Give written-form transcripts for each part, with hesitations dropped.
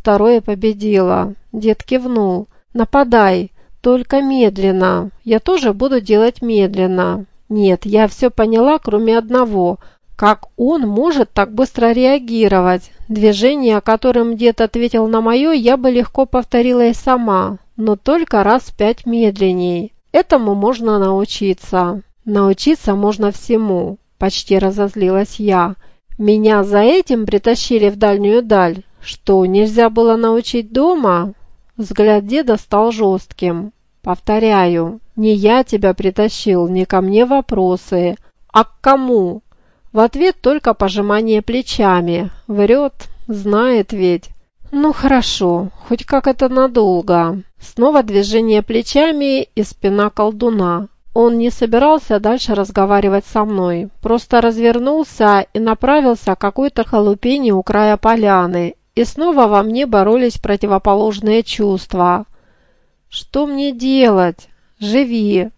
второе победило. Дед кивнул. Нападай, только медленно. Я тоже буду делать медленно. Нет, я все поняла, кроме одного. Как он может так быстро реагировать? Движение, которым дед ответил на мое, я бы легко повторила и сама, но только раз в 5 медленней. Этому можно научиться. Научиться можно всему. Почти разозлилась я. Меня за этим притащили в дальнюю даль. Что, нельзя было научить дома? Взгляд деда стал жестким. Повторяю, не я тебя притащил, не ко мне вопросы. А к кому? В ответ только пожимание плечами. Врет, знает ведь. Ну хорошо, хоть как это надолго. Снова движение плечами и спина колдуна. Он не собирался дальше разговаривать со мной. Просто развернулся и направился к какой-то халупине у края поляны. И снова во мне боролись противоположные чувства. Что мне делать? Живи.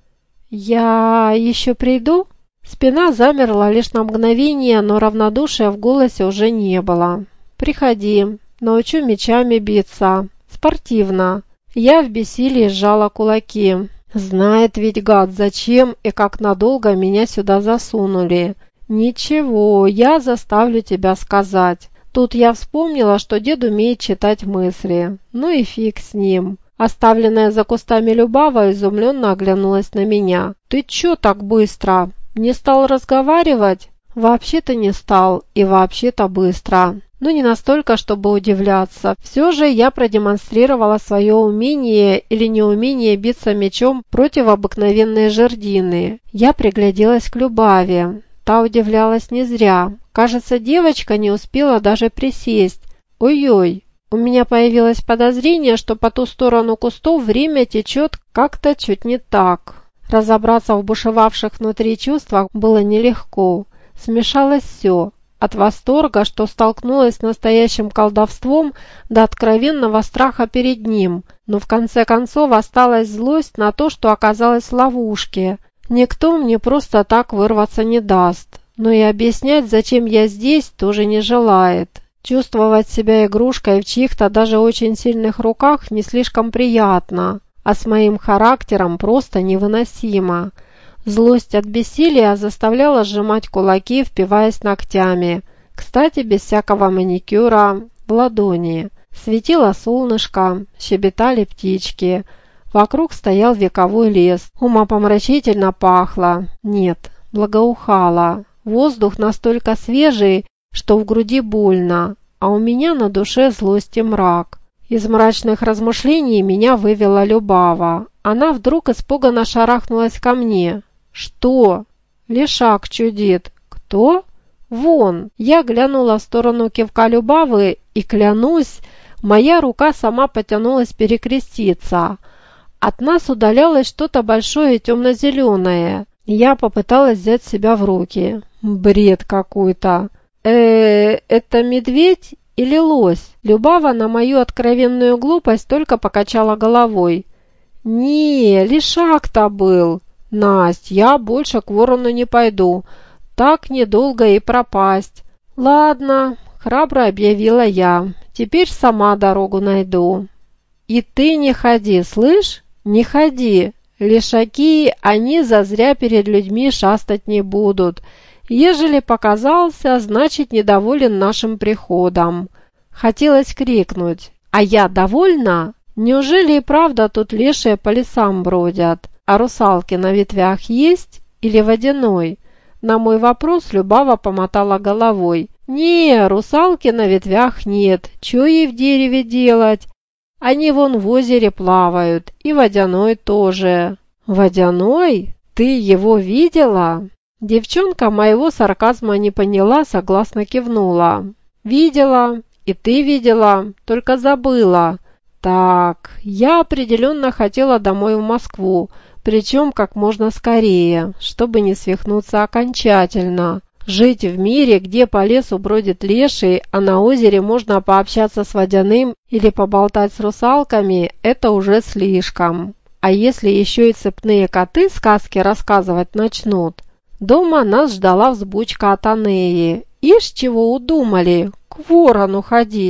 Я еще приду? Спина замерла лишь на мгновение, но равнодушия в голосе уже не было. Приходи, научу мечами биться. Спортивно. Я в бессилии сжала кулаки. Знает ведь гад, зачем и как надолго меня сюда засунули. Ничего, я заставлю тебя сказать. Тут я вспомнила, что дед умеет читать мысли. Ну и фиг с ним. Оставленная за кустами Любава изумленно оглянулась на меня. «Ты чё так быстро? Не стал разговаривать?» «Вообще-то не стал, и вообще-то быстро». Но не настолько, чтобы удивляться. Все же я продемонстрировала свое умение или неумение биться мечом против обыкновенной жердины. Я пригляделась к Любаве. Та удивлялась не зря. Кажется, девочка не успела даже присесть. Ой-ой, у меня появилось подозрение, что по ту сторону кустов время течет как-то чуть не так. Разобраться в бушевавших внутри чувствах было нелегко. Смешалось все. От восторга, что столкнулась с настоящим колдовством, до откровенного страха перед ним. Но в конце концов осталась злость на то, что оказалась в ловушке. Никто мне просто так вырваться не даст. Но и объяснять, зачем я здесь, тоже не желает. Чувствовать себя игрушкой в чьих-то даже очень сильных руках не слишком приятно, а с моим характером просто невыносимо. Злость от бессилия заставляла сжимать кулаки, впиваясь ногтями. Кстати, без всякого маникюра, в ладони. Светило солнышко, щебетали птички. Вокруг стоял вековой лес. Умопомрачительно пахло. Нет, благоухало. Воздух настолько свежий, что в груди больно, а у меня на душе злость и мрак. Из мрачных размышлений меня вывела Любава. Она вдруг испуганно шарахнулась ко мне. «Что?» «Лешак чудит». «Кто?» «Вон!» Я глянула в сторону кивка Любавы и, клянусь, моя рука сама потянулась перекреститься. От нас удалялось что-то большое и темно-зеленое. Я попыталась взять себя в руки. Бред какой-то. Это медведь или лось?» Любава на мою откровенную глупость только покачала головой. «Не, лешак-то был. Насть, я больше к ворону не пойду. Так недолго и пропасть». «Ладно», — храбро объявила я. «Теперь сама дорогу найду». «И ты не ходи, слышь? Не ходи. Лешаки, они зазря перед людьми шастать не будут. Ежели показался, значит недоволен нашим приходом». Хотелось крикнуть. «А я довольна? Неужели и правда тут лешие по лесам бродят? А русалки на ветвях есть или водяной?» На мой вопрос Любава помотала головой. «Не, русалки на ветвях нет. Чё ей в дереве делать? Они вон в озере плавают, и водяной тоже». «Водяной? Ты его видела?» Девчонка моего сарказма не поняла, согласно кивнула. «Видела. И ты видела, только забыла». «Так, я определенно хотела домой в Москву, причем как можно скорее, чтобы не свихнуться окончательно. Жить в мире, где по лесу бродит леший, а на озере можно пообщаться с водяным или поболтать с русалками, это уже слишком. А если еще и цепные коты сказки рассказывать начнут?» Дома нас ждала взбучка от Анеи. Ишь, чего удумали, к ворону ходить.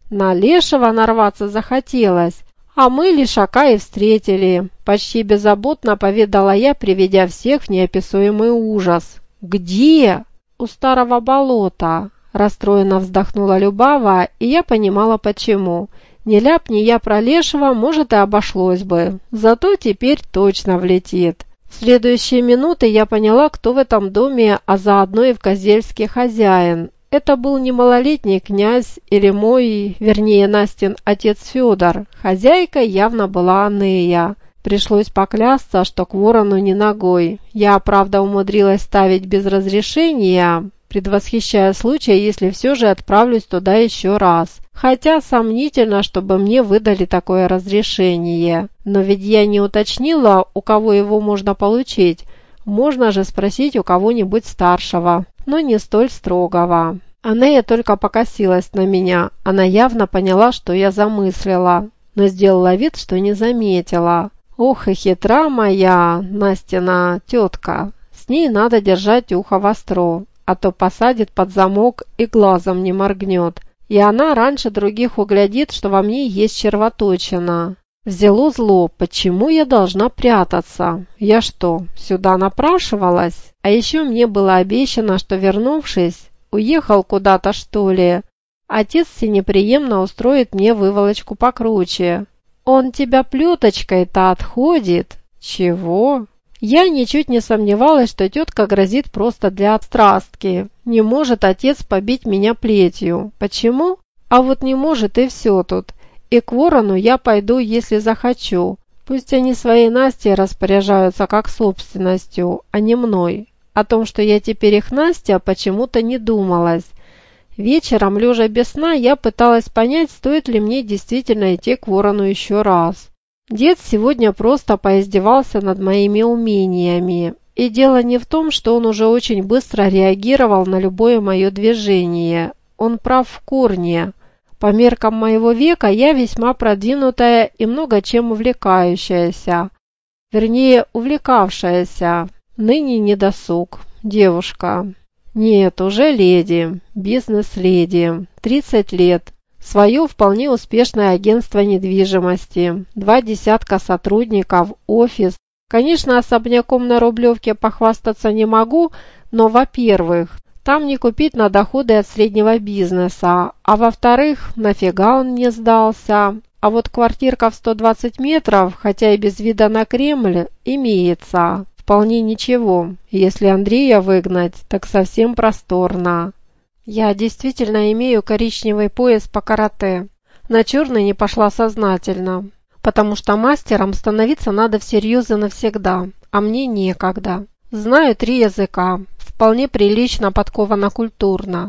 На лешего нарваться захотелось, а мы лишака и встретили. Почти беззаботно поведала я, приведя всех в неописуемый ужас. Где? У старого болота. Расстроенно вздохнула Любава, и я понимала почему. Не ляпни я про лешего, может, и обошлось бы. Зато теперь точно влетит. В следующие минуты я поняла, кто в этом доме, а заодно и в Козельске хозяин. Это был не малолетний князь или мой, вернее, Настин отец Федор. Хозяйкой явно была Анея. Пришлось поклясться, что к ворону не ногой. Я, правда, умудрилась ставить без разрешения, предвосхищая случай, если все же отправлюсь туда еще раз. Хотя сомнительно, чтобы мне выдали такое разрешение. Но ведь я не уточнила, у кого его можно получить. Можно же спросить у кого-нибудь старшего, но не столь строгого. Анея только покосилась на меня. Она явно поняла, что я замыслила, но сделала вид, что не заметила. Ох и хитра моя Настина тетка. С ней надо держать ухо востро, а то посадит под замок и глазом не моргнет. И она раньше других углядит, что во мне есть червоточина. Взяло зло, почему я должна прятаться? Я что, сюда напрашивалась? А еще мне было обещано, что, вернувшись, уехал куда-то, что ли. Отец всенеприемно устроит мне выволочку покруче. Он тебя плеточкой-то отходит. Чего? Я ничуть не сомневалась, что тетка грозит просто для отстрастки. Не может отец побить меня плетью. Почему? А вот не может, и все тут. И к ворону я пойду, если захочу. Пусть они своей Настей распоряжаются как собственностью, а не мной. О том, что я теперь их Настя, почему-то не думалось. Вечером, лежа без сна, я пыталась понять, стоит ли мне действительно идти к ворону еще раз. Дед сегодня просто поиздевался над моими умениями. И дело не в том, что он уже очень быстро реагировал на любое мое движение. Он прав в корне. По меркам моего века я весьма продвинутая и много чем увлекающаяся. Вернее, увлекавшаяся. Ныне недосуг. Девушка. Нет, уже леди. Бизнес-леди. 30 лет. Свое вполне успешное агентство недвижимости. 2 десятка сотрудников, офис. Конечно, особняком на Рублевке похвастаться не могу, но, во-первых, там не купить на доходы от среднего бизнеса, а во-вторых, нафига он мне сдался. А вот квартирка в 120 метров, хотя и без вида на Кремль, имеется. Вполне ничего. Если Андрея выгнать, так совсем просторно. Я действительно имею коричневый пояс по карате. На черный не пошла сознательно, потому что мастером становиться надо всерьез и навсегда, а мне некогда. Знаю 3 языка. Вполне прилично подкована культурно.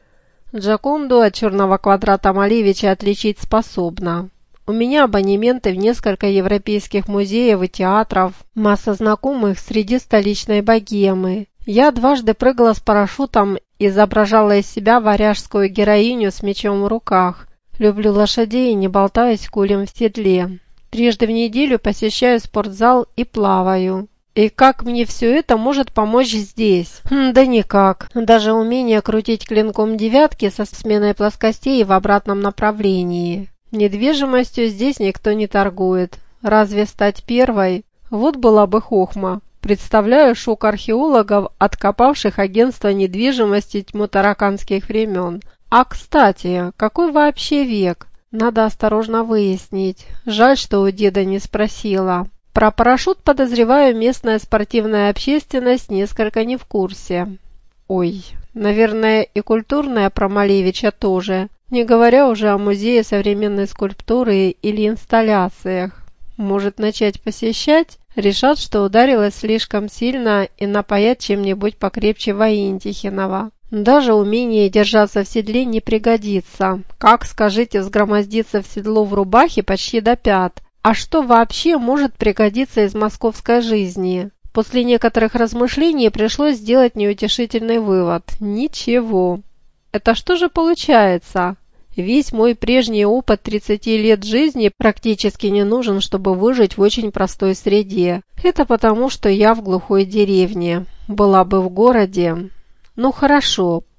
Джоконду от черного квадрата Малевича отличить способна. У меня абонементы в несколько европейских музеев и театров, масса знакомых среди столичной богемы. Я дважды прыгала с парашютом и изображала из себя варяжскую героиню с мечом в руках. Люблю лошадей и не болтаюсь кулем в седле. 3 раза в неделю посещаю спортзал и плаваю. И как мне все это может помочь здесь? Да никак. Даже умение крутить клинком девятки со сменой плоскостей в обратном направлении. Недвижимостью здесь никто не торгует. Разве стать первой? Вот была бы хохма. Представляю шок археологов, откопавших агентство недвижимости тьму тараканских времен. А кстати, какой вообще век? Надо осторожно выяснить. Жаль, что у деда не спросила. Про парашют, подозреваю, местная спортивная общественность несколько не в курсе. Ой, наверное, и культурная про Малевича тоже, не говоря уже о музее современной скульптуры или инсталляциях. Может начать посещать? Решат, что ударилась слишком сильно и напоят чем-нибудь покрепче Воинтихинова. Даже умение держаться в седле не пригодится. Как, скажите, взгромоздиться в седло в рубахе почти до пят? А что вообще может пригодиться из московской жизни? После некоторых размышлений пришлось сделать неутешительный вывод. Ничего. Это что же получается? Весь мой прежний опыт 30 лет жизни практически не нужен, чтобы выжить в очень простой среде. Это потому, что я в глухой деревне. Была бы в городе. Ну хорошо,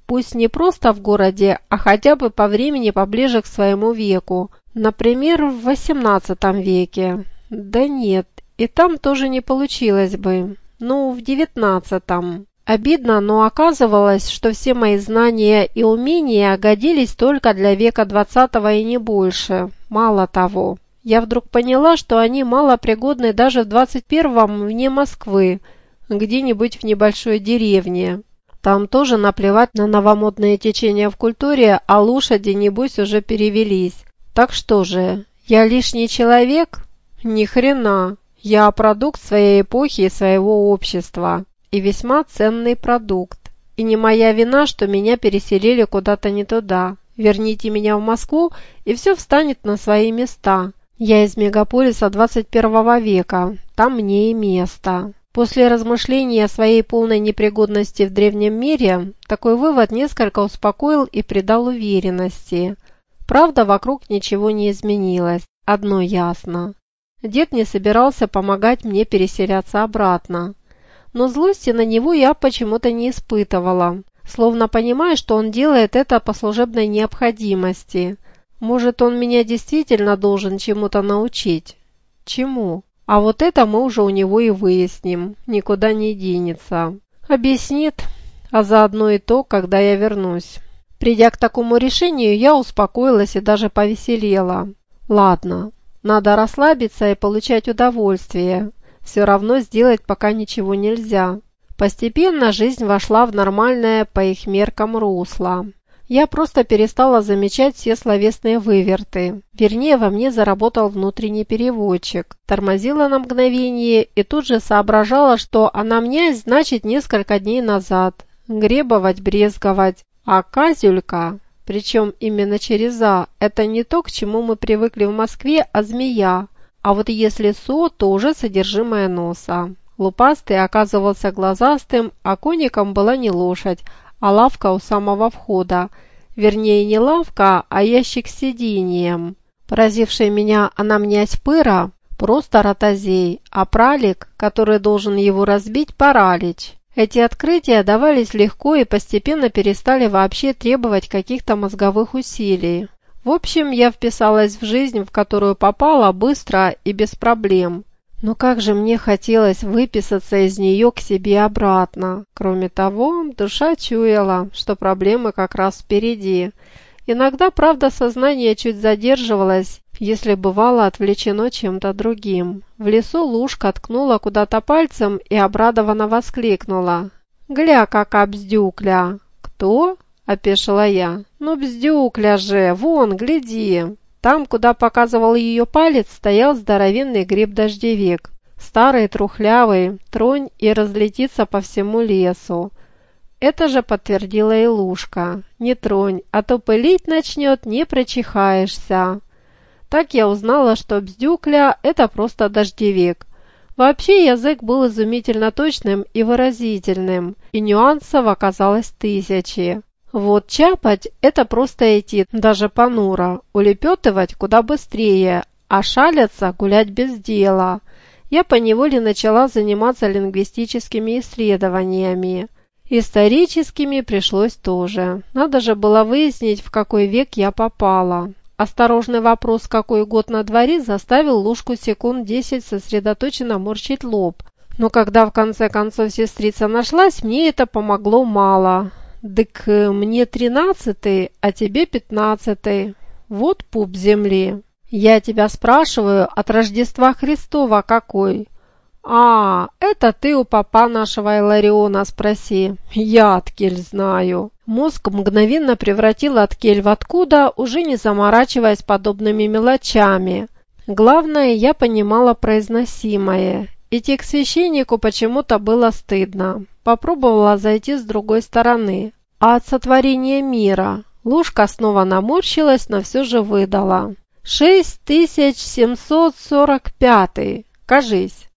Пусть не просто в городе, а хотя бы по времени поближе к своему веку. Например, в XVIII веке. Да нет, и там тоже не получилось бы. Ну, в XIX. Обидно, но оказывалось, что все мои знания и умения годились только для века XX и не больше. Мало того, я вдруг поняла, что они малопригодны даже в XXI вне Москвы, где-нибудь в небольшой деревне. Там тоже наплевать на новомодные течения в культуре, а лошади, небось, уже перевелись. Так что же, я лишний человек? Ни хрена. Я продукт своей эпохи и своего общества. И весьма ценный продукт. И не моя вина, что меня переселили куда-то не туда. Верните меня в Москву, и все встанет на свои места. Я из мегаполиса 21 века. Там мне и место. После размышления о своей полной непригодности в древнем мире, такой вывод несколько успокоил и придал уверенности. Правда, вокруг ничего не изменилось. Одно ясно. Дед не собирался помогать мне переселяться обратно. Но злости на него я почему-то не испытывала, словно понимая, что он делает это по служебной необходимости. Может, он меня действительно должен чему-то научить? Чему? А вот это мы уже у него и выясним, никуда не денется. Объяснит, а заодно и то, когда я вернусь. Придя к такому решению, я успокоилась и даже повеселела. Ладно, надо расслабиться и получать удовольствие. Все равно сделать пока ничего нельзя. Постепенно жизнь вошла в нормальное по их меркам русло. Я просто перестала замечать все словесные выверты. Вернее, во мне заработал внутренний переводчик. Тормозила на мгновение и тут же соображала, что анамнез значит несколько дней назад. Гребовать, брезговать. А казюлька, причем именно через «а», это не то, к чему мы привыкли в Москве, а змея. А вот если «со», то уже содержимое носа. Лупастый оказывался глазастым, а коником была не лошадь, а лавка у самого входа. Вернее, не лавка, а ящик с сиденьем. Поразивший меня анамнез пыра – просто ротозей, а пралик, который должен его разбить, паралич. Эти открытия давались легко и постепенно перестали вообще требовать каких-то мозговых усилий. В общем, я вписалась в жизнь, в которую попала, быстро и без проблем. Но как же мне хотелось выписаться из нее к себе обратно. Кроме того, душа чуяла, что проблемы как раз впереди. Иногда, правда, сознание чуть задерживалось, если бывало отвлечено чем-то другим. В лесу Лушка ткнула куда-то пальцем и обрадованно воскликнула. «Гля, кака бздюкля!» «Кто?» – опешила я. «Ну, бздюкля же! Вон, гляди!» Там, куда показывал ее палец, стоял здоровенный гриб-дождевик. Старый, трухлявый, тронь и разлетится по всему лесу. Это же подтвердила и Лушка. «Не тронь, а то пылить начнет, не прочихаешься». Так я узнала, что бздюкля – это просто дождевик. Вообще язык был изумительно точным и выразительным, и нюансов оказалось тысячи. Вот чапать – это просто идти, даже понуро, улепетывать куда быстрее, а шалиться – гулять без дела. Я поневоле начала заниматься лингвистическими исследованиями. Историческими пришлось тоже. Надо же было выяснить, в какой век я попала. Осторожный вопрос, какой год на дворе, заставил Лушку секунд 10 сосредоточенно морщить лоб. Но когда в конце концов сестрица нашлась, мне это помогло мало. «Дык мне 13-й, а тебе 15-й. Вот пуп земли. Я тебя спрашиваю, от Рождества Христова какой?» «А, это ты у папа нашего Илариона спроси. Я откель знаю». Мозг мгновенно превратил откель в откуда, уже не заморачиваясь подобными мелочами. Главное, я понимала произносимое. Идти к священнику почему-то было стыдно. Попробовала зайти с другой стороны. А от сотворения мира? Лушка снова наморщилась, но все же выдала. 6745. Кажись.